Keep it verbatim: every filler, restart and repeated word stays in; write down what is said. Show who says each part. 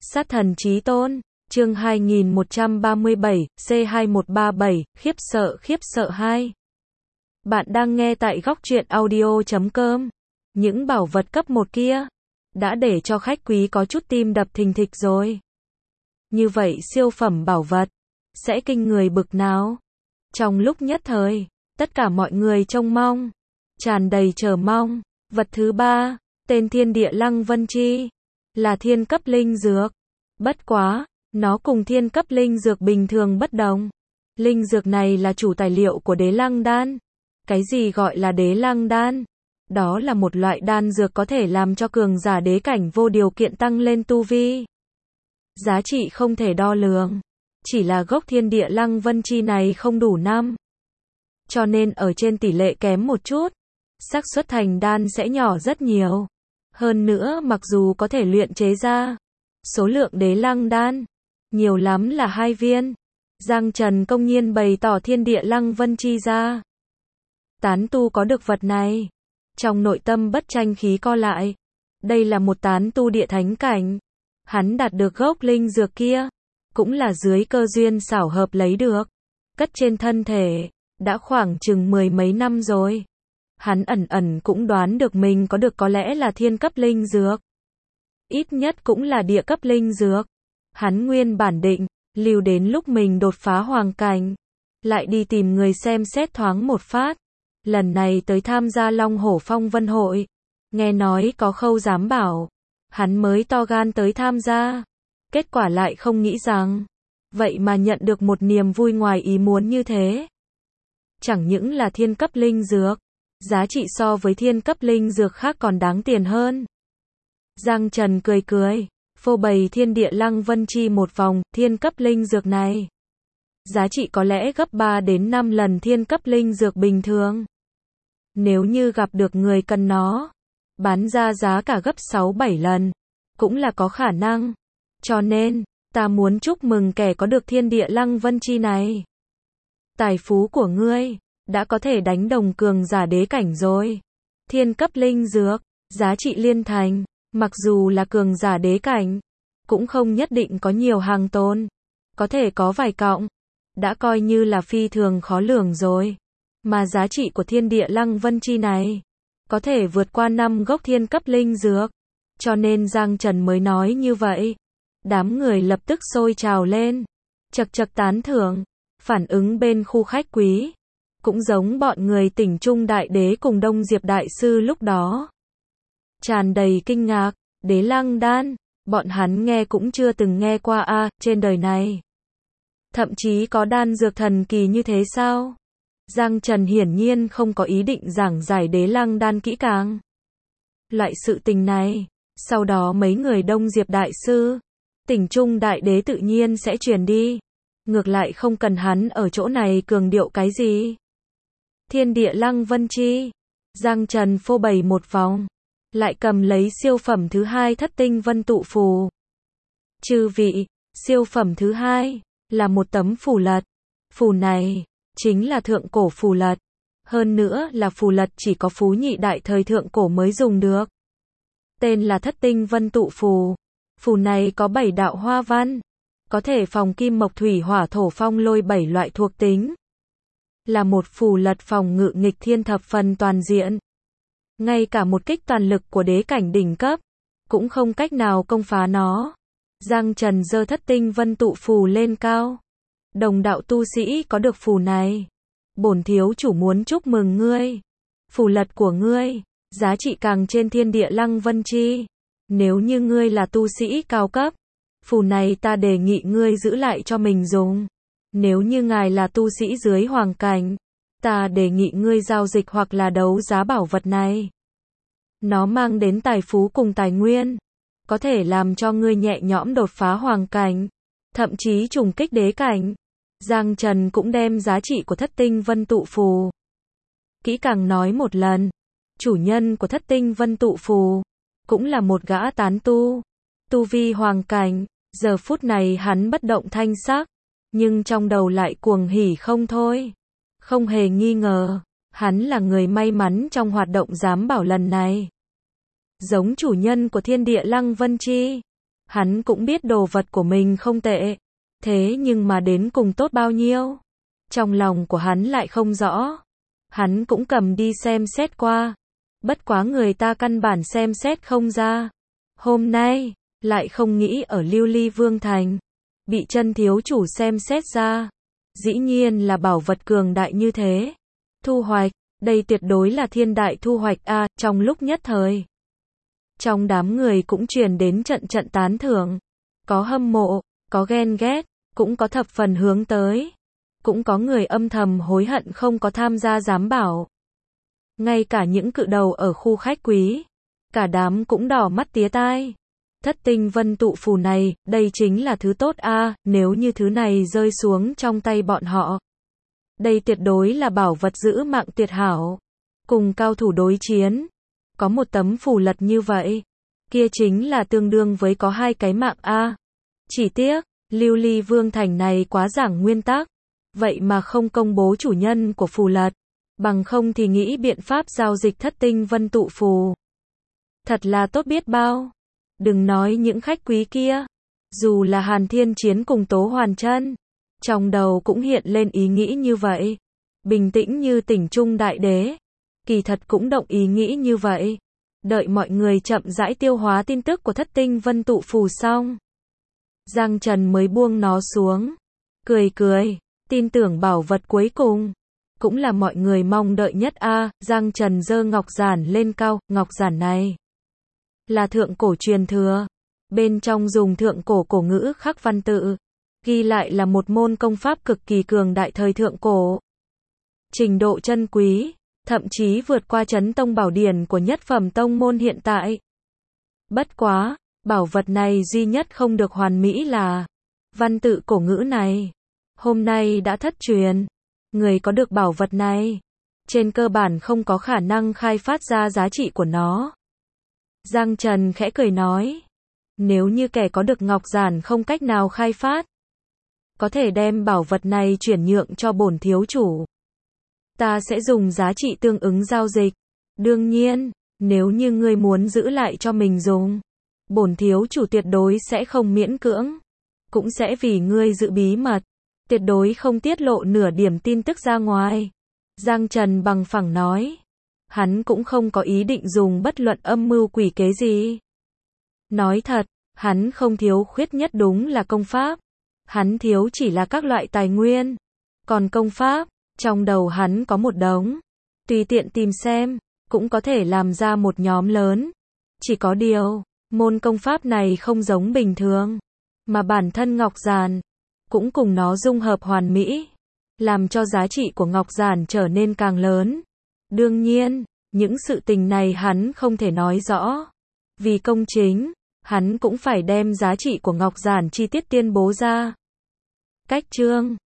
Speaker 1: Sát thần chí tôn, chương hai nghìn một trăm ba mươi bảy, C hai một ba bảy, khiếp sợ khiếp sợ hai. Bạn đang nghe tại góc truyện audio chấm com. Những bảo vật cấp một kia đã để cho khách quý có chút tim đập thình thịch rồi. Như vậy siêu phẩm bảo vật sẽ kinh người bực nào? Trong lúc nhất thời, tất cả mọi người trông mong, tràn đầy chờ mong. Vật thứ ba, tên Thiên Địa Lăng Vân Chi, là thiên cấp linh dược. Bất quá, nó cùng thiên cấp linh dược bình thường bất đồng. Linh dược này là chủ tài liệu của Đế Lăng Đan. Cái gì gọi là Đế Lăng Đan? Đó là một loại đan dược có thể làm cho cường giả đế cảnh vô điều kiện tăng lên tu vi. Giá trị không thể đo lường. Chỉ là gốc Thiên Địa Lăng Vân Chi này không đủ năm. Cho nên ở trên tỷ lệ kém một chút, xác suất thành đan sẽ nhỏ rất nhiều. Hơn nữa mặc dù có thể luyện chế ra số lượng Đế Lăng Đan nhiều lắm là hai viên, Giang Trần công nhiên bày tỏ Thiên Địa Lăng Vân Chi ra. Tán tu có được vật này, trong nội tâm bất tranh khí co lại. Đây là một tán tu địa thánh cảnh. Hắn đạt được gốc linh dược kia, cũng là dưới cơ duyên xảo hợp lấy được. Cất trên thân thể, đã khoảng chừng mười mấy năm rồi. Hắn ẩn ẩn cũng đoán được mình có được có lẽ là thiên cấp linh dược. Ít nhất cũng là địa cấp linh dược. Hắn nguyên bản định, lưu đến lúc mình đột phá hoàng cảnh, lại đi tìm người xem xét thoáng một phát. Lần này tới tham gia Long Hổ Phong Vân Hội, nghe nói có Khâu giám bảo, hắn mới to gan tới tham gia. Kết quả lại không nghĩ rằng, vậy mà nhận được một niềm vui ngoài ý muốn như thế. Chẳng những là thiên cấp linh dược, giá trị so với thiên cấp linh dược khác còn đáng tiền hơn. Giang Trần cười cười, phô bày Thiên Địa Lăng Vân Chi một vòng. Thiên cấp linh dược này, giá trị có lẽ gấp ba đến năm lần thiên cấp linh dược bình thường. Nếu như gặp được người cần nó, bán ra giá cả gấp sáu bảy lần, cũng là có khả năng. Cho nên, ta muốn chúc mừng kẻ có được Thiên Địa Lăng Vân Chi này. Tài phú của ngươi đã có thể đánh đồng cường giả đế cảnh rồi. Thiên cấp linh dược, giá trị liên thành, mặc dù là cường giả đế cảnh, cũng không nhất định có nhiều hàng tồn. Có thể có vài cọng, đã coi như là phi thường khó lường rồi. Mà giá trị của Thiên Địa Lăng Vân Chi này, có thể vượt qua năm gốc thiên cấp linh dược. Cho nên Giang Trần mới nói như vậy. Đám người lập tức sôi trào lên, chật chật tán thưởng. Phản ứng bên khu khách quý cũng giống bọn người Tỉnh Trung Đại Đế cùng Đông Diệp Đại Sư lúc đó. Tràn đầy kinh ngạc. Đế Lăng Đan, bọn hắn nghe cũng chưa từng nghe qua a, à, trên đời này thậm chí có đan dược thần kỳ như thế sao? Giang Trần hiển nhiên không có ý định giảng giải Đế Lăng Đan kỹ càng. Loại sự tình này, sau đó mấy người Đông Diệp Đại Sư, Tỉnh Trung Đại Đế tự nhiên sẽ truyền đi. Ngược lại không cần hắn ở chỗ này cường điệu cái gì. Thiên Địa Lăng Vân Chi, Giang Trần phô bày một vòng, lại cầm lấy siêu phẩm thứ hai Thất Tinh Vân Tụ Phù. Chư vị, siêu phẩm thứ hai là một tấm phù lật. Phù này chính là thượng cổ phù lật, hơn nữa là phù lật chỉ có Phú Nhị Đại thời thượng cổ mới dùng được. Tên là Thất Tinh Vân Tụ Phù. Phù này có bảy đạo hoa văn, có thể phòng kim mộc thủy hỏa thổ phong lôi bảy loại thuộc tính. Là một phù lật phòng ngự nghịch thiên thập phần toàn diện. Ngay cả một kích toàn lực của đế cảnh đỉnh cấp cũng không cách nào công phá nó. Giang Trần giơ Thất Tinh Vân Tụ Phù lên cao. Đồng đạo tu sĩ có được phù này, bổn thiếu chủ muốn chúc mừng ngươi. Phù lật của ngươi, giá trị càng trên Thiên Địa Lăng Vân Chi. Nếu như ngươi là tu sĩ cao cấp, phù này ta đề nghị ngươi giữ lại cho mình dùng. Nếu như ngài là tu sĩ dưới hoàng cảnh, ta đề nghị ngươi giao dịch hoặc là đấu giá bảo vật này. Nó mang đến tài phú cùng tài nguyên, có thể làm cho ngươi nhẹ nhõm đột phá hoàng cảnh, thậm chí trùng kích đế cảnh. Giang Trần cũng đem giá trị của Thất Tinh Vân Tụ Phù kỹ càng nói một lần. Chủ nhân của Thất Tinh Vân Tụ Phù cũng là một gã tán tu, tu vi hoàng cảnh. Giờ phút này hắn bất động thanh sắc, nhưng trong đầu lại cuồng hỉ không thôi. Không hề nghi ngờ, hắn là người may mắn trong hoạt động giám bảo lần này. Giống chủ nhân của Thiên Địa Lăng Vân Chi, Hắn cũng biết đồ vật của mình không tệ, thế nhưng mà đến cùng tốt bao nhiêu? Trong lòng của hắn lại không rõ. Hắn cũng cầm đi xem xét qua. Bất quá người ta căn bản xem xét không ra. Hôm nay, lại không nghĩ ở Lưu Ly Vương Thành. Bị chân thiếu chủ xem xét ra. Dĩ nhiên là bảo vật cường đại như thế. Thu hoạch, đây tuyệt đối là thiên đại thu hoạch a. Trong lúc nhất thời, trong đám người cũng truyền đến trận trận tán thưởng. Có hâm mộ, có ghen ghét, cũng có thập phần hướng tới. Cũng có người âm thầm hối hận không có tham gia giám bảo. Ngay cả những cự đầu ở khu khách quý, cả đám cũng đỏ mắt tía tai. Thất tinh vân tụ phù này, đây chính là thứ tốt a, nếu như thứ này rơi xuống trong tay bọn họ. Đây tuyệt đối là bảo vật giữ mạng tuyệt hảo. Cùng cao thủ đối chiến, có một tấm phù lật như vậy, kia chính là tương đương với có hai cái mạng a. Chỉ tiếc, Lưu Ly Vương Thành này quá giảng nguyên tắc, vậy mà không công bố chủ nhân của phù lật, bằng không thì nghĩ biện pháp giao dịch thất tinh vân tụ phù. Thật là tốt biết bao. Đừng nói những khách quý kia, dù là Hàn Thiên Chiến cùng Tố Hoàn Chân, trong đầu cũng hiện lên ý nghĩ như vậy. Bình tĩnh như tỉnh trung đại đế, kỳ thật cũng động ý nghĩ như vậy. Đợi mọi người chậm rãi tiêu hóa tin tức của thất tinh vân tụ phù xong, Giang Trần mới buông nó xuống, cười cười, tin tưởng bảo vật cuối cùng cũng là mọi người mong đợi nhất a. Giang Trần giơ ngọc giản lên cao, ngọc giản này là thượng cổ truyền thừa, bên trong dùng thượng cổ cổ ngữ khắc văn tự, ghi lại là một môn công pháp cực kỳ cường đại thời thượng cổ. Trình độ chân quý, thậm chí vượt qua Chấn Tông Bảo Điển của nhất phẩm tông môn hiện tại. Bất quá, bảo vật này duy nhất không được hoàn mỹ là văn tự cổ ngữ này. Hôm nay đã thất truyền, người có được bảo vật này, trên cơ bản không có khả năng khai phát ra giá trị của nó. Giang Trần khẽ cười nói, nếu như kẻ có được ngọc giản không cách nào khai phát, có thể đem bảo vật này chuyển nhượng cho bổn thiếu chủ. Ta sẽ dùng giá trị tương ứng giao dịch. Đương nhiên, nếu như ngươi muốn giữ lại cho mình dùng, bổn thiếu chủ tuyệt đối sẽ không miễn cưỡng, cũng sẽ vì ngươi giữ bí mật, tuyệt đối không tiết lộ nửa điểm tin tức ra ngoài. Giang Trần bằng phẳng nói, hắn cũng không có ý định dùng bất luận âm mưu quỷ kế gì. Nói thật, hắn không thiếu khuyết nhất đúng là công pháp, hắn thiếu chỉ là các loại tài nguyên. Còn công pháp, trong đầu hắn có một đống, tùy tiện tìm xem, cũng có thể làm ra một nhóm lớn. Chỉ có điều, môn công pháp này không giống bình thường, mà bản thân ngọc giản cũng cùng nó dung hợp hoàn mỹ, làm cho giá trị của ngọc giản trở nên càng lớn. Đương nhiên, những sự tình này hắn không thể nói rõ. Vì công chính, hắn cũng phải đem giá trị của ngọc giản chi tiết tuyên bố ra. Cách chương